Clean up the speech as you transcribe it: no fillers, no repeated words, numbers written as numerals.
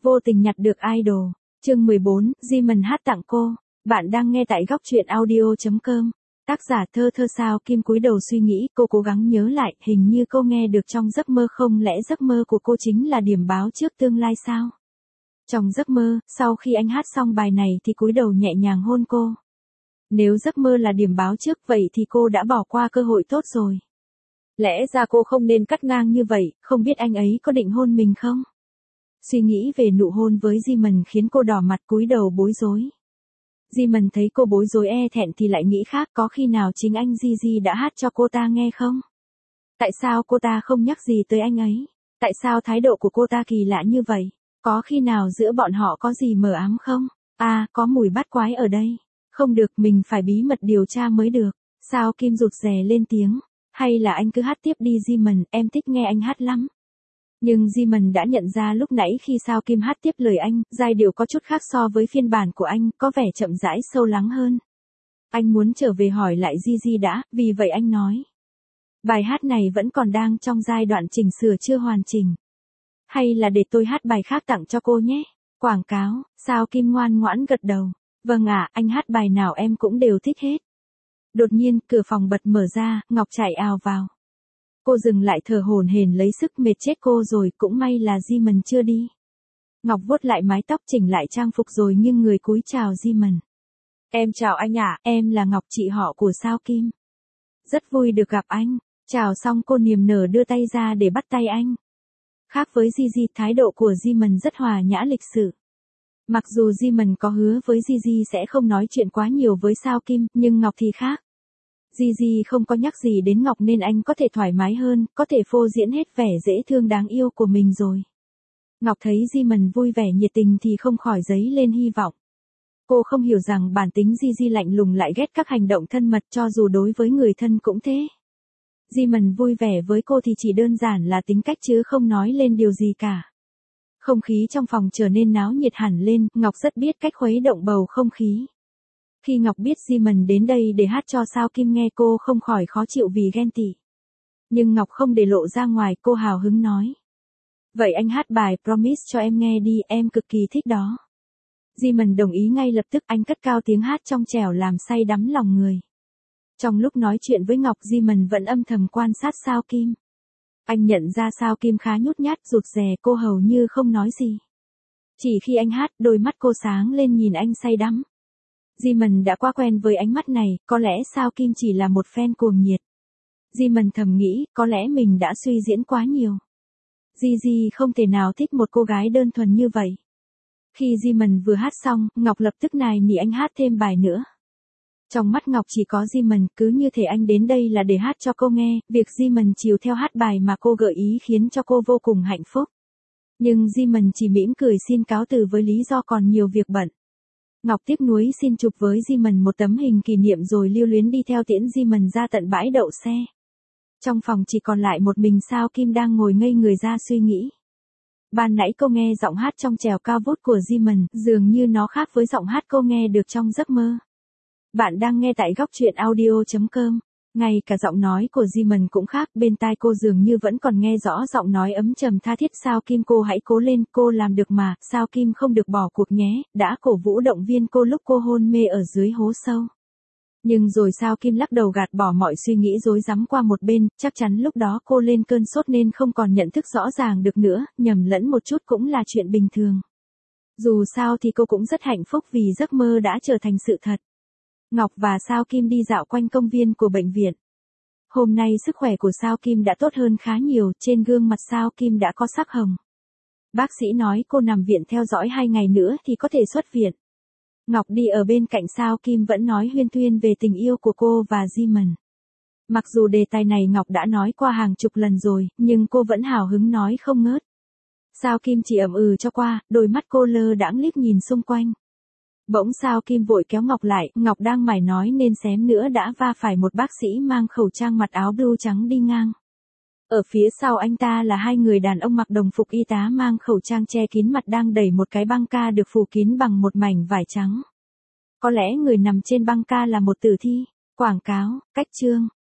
Vô tình nhặt được idol. Chương 14, Jimin hát tặng cô. Bạn đang nghe tại góc truyện audio.com. Tác giả Thơ Thơ. Sao Kim cúi đầu suy nghĩ, cô cố gắng nhớ lại, hình như cô nghe được trong giấc mơ, không lẽ giấc mơ của cô chính là điểm báo trước tương lai sao? Trong giấc mơ, sau khi anh hát xong bài này thì cúi đầu nhẹ nhàng hôn cô. Nếu giấc mơ là điểm báo trước vậy thì cô đã bỏ qua cơ hội tốt rồi. Lẽ ra cô không nên cắt ngang như vậy, không biết anh ấy có định hôn mình không? Suy nghĩ về nụ hôn với Jimin khiến cô đỏ mặt cúi đầu bối rối. Jimin thấy cô bối rối e thẹn thì lại nghĩ khác, có khi nào chính anh Gigi đã hát cho cô ta nghe không? Tại sao cô ta không nhắc gì tới anh ấy? Tại sao thái độ của cô ta kỳ lạ như vậy? Có khi nào giữa bọn họ có gì mờ ám không? À, có mùi bắt quái ở đây. Không được, mình phải bí mật điều tra mới được. Sao Kim rụt rè lên tiếng. Hay là anh cứ hát tiếp đi Jimin, em thích nghe anh hát lắm. Nhưng Jimin đã nhận ra lúc nãy khi Sao Kim hát tiếp lời anh, giai điệu có chút khác so với phiên bản của anh, có vẻ chậm rãi sâu lắng hơn. Anh muốn trở về hỏi lại Gigi đã, vì vậy anh nói. Bài hát này vẫn còn đang trong giai đoạn chỉnh sửa chưa hoàn chỉnh. Hay là để tôi hát bài khác tặng cho cô nhé? Quảng cáo. Sao Kim ngoan ngoãn gật đầu. Vâng ạ, anh hát bài nào em cũng đều thích hết. Đột nhiên, cửa phòng bật mở ra, Ngọc chạy ào vào. Cô dừng lại thở hổn hển lấy sức, mệt chết cô rồi, cũng may là Jimin chưa đi. Ngọc vuốt lại mái tóc chỉnh lại trang phục rồi nhưng người cúi chào Jimin. Em chào anh ạ, em là Ngọc, chị họ của Sao Kim. Rất vui được gặp anh. Chào xong cô niềm nở đưa tay ra để bắt tay anh. Khác với Gigi, thái độ của Jimin rất hòa nhã lịch sự. Mặc dù Jimin có hứa với Gigi sẽ không nói chuyện quá nhiều với Sao Kim, nhưng Ngọc thì khác. Gigi không có nhắc gì đến Ngọc nên anh có thể thoải mái hơn, có thể phô diễn hết vẻ dễ thương đáng yêu của mình rồi. Ngọc thấy Jimin vui vẻ nhiệt tình thì không khỏi dấy lên hy vọng. Cô không hiểu rằng bản tính Gigi lạnh lùng lại ghét các hành động thân mật, cho dù đối với người thân cũng thế. Jimin vui vẻ với cô thì chỉ đơn giản là tính cách chứ không nói lên điều gì cả. Không khí trong phòng trở nên náo nhiệt hẳn lên, Ngọc rất biết cách khuấy động bầu không khí. Khi Ngọc biết Jimin đến đây để hát cho Sao Kim nghe, cô không khỏi khó chịu vì ghen tị. Nhưng Ngọc không để lộ ra ngoài, cô hào hứng nói. Vậy anh hát bài Promise cho em nghe đi, em cực kỳ thích đó. Jimin đồng ý ngay lập tức, anh cất cao tiếng hát trong trẻo làm say đắm lòng người. Trong lúc nói chuyện với Ngọc, Jimin vẫn âm thầm quan sát Sao Kim. Anh nhận ra Sao Kim khá nhút nhát, rụt rè, cô hầu như không nói gì. Chỉ khi anh hát, đôi mắt cô sáng lên nhìn anh say đắm. Jimin đã quá quen với ánh mắt này, có lẽ Sao Kim chỉ là một fan cuồng nhiệt. Jimin thầm nghĩ, có lẽ mình đã suy diễn quá nhiều. Gigi không thể nào thích một cô gái đơn thuần như vậy. Khi Jimin vừa hát xong, Ngọc lập tức nài nỉ anh hát thêm bài nữa. Trong mắt Ngọc chỉ có Jimin, cứ như thể anh đến đây là để hát cho cô nghe, việc Jimin chiều theo hát bài mà cô gợi ý khiến cho cô vô cùng hạnh phúc. Nhưng Jimin chỉ mỉm cười xin cáo từ với lý do còn nhiều việc bận. Ngọc tiếc nuối xin chụp với Jimin một tấm hình kỷ niệm rồi lưu luyến đi theo tiễn Jimin ra tận bãi đậu xe. Trong phòng chỉ còn lại một mình Sao Kim đang ngồi ngây người ra suy nghĩ. Ban nãy cô nghe giọng hát trong trẻo cao vút của Jimin, dường như nó khác với giọng hát cô nghe được trong giấc mơ. Bạn đang nghe tại góc truyện audio.com. Ngay cả giọng nói của Jimin cũng khác, bên tai cô dường như vẫn còn nghe rõ giọng nói ấm trầm tha thiết. Sao Kim, cô hãy cố lên, cô làm được mà, Sao Kim không được bỏ cuộc nhé, đã cổ vũ động viên cô lúc cô hôn mê ở dưới hố sâu. Nhưng rồi Sao Kim lắc đầu gạt bỏ mọi suy nghĩ rối rắm qua một bên, chắc chắn lúc đó cô lên cơn sốt nên không còn nhận thức rõ ràng được nữa, nhầm lẫn một chút cũng là chuyện bình thường. Dù sao thì cô cũng rất hạnh phúc vì giấc mơ đã trở thành sự thật. Ngọc và Sao Kim đi dạo quanh công viên của bệnh viện. Hôm nay sức khỏe của Sao Kim đã tốt hơn khá nhiều, trên gương mặt Sao Kim đã có sắc hồng. Bác sĩ nói cô nằm viện theo dõi 2 ngày nữa thì có thể xuất viện. Ngọc đi ở bên cạnh Sao Kim vẫn nói huyên thuyên về tình yêu của cô và Jimin. Mặc dù đề tài này Ngọc đã nói qua hàng chục lần rồi, nhưng cô vẫn hào hứng nói không ngớt. Sao Kim chỉ ậm ừ cho qua, đôi mắt cô lơ đãng liếc nhìn xung quanh. Bỗng Sao Kim vội kéo Ngọc lại, Ngọc đang mải nói nên xém nữa đã va phải một bác sĩ mang khẩu trang mặc áo blue trắng đi ngang. Ở phía sau anh ta là 2 người đàn ông mặc đồng phục y tá mang khẩu trang che kín mặt đang đẩy một cái băng ca được phủ kín bằng một mảnh vải trắng. Có lẽ người nằm trên băng ca là một tử thi. Quảng cáo, cách chương.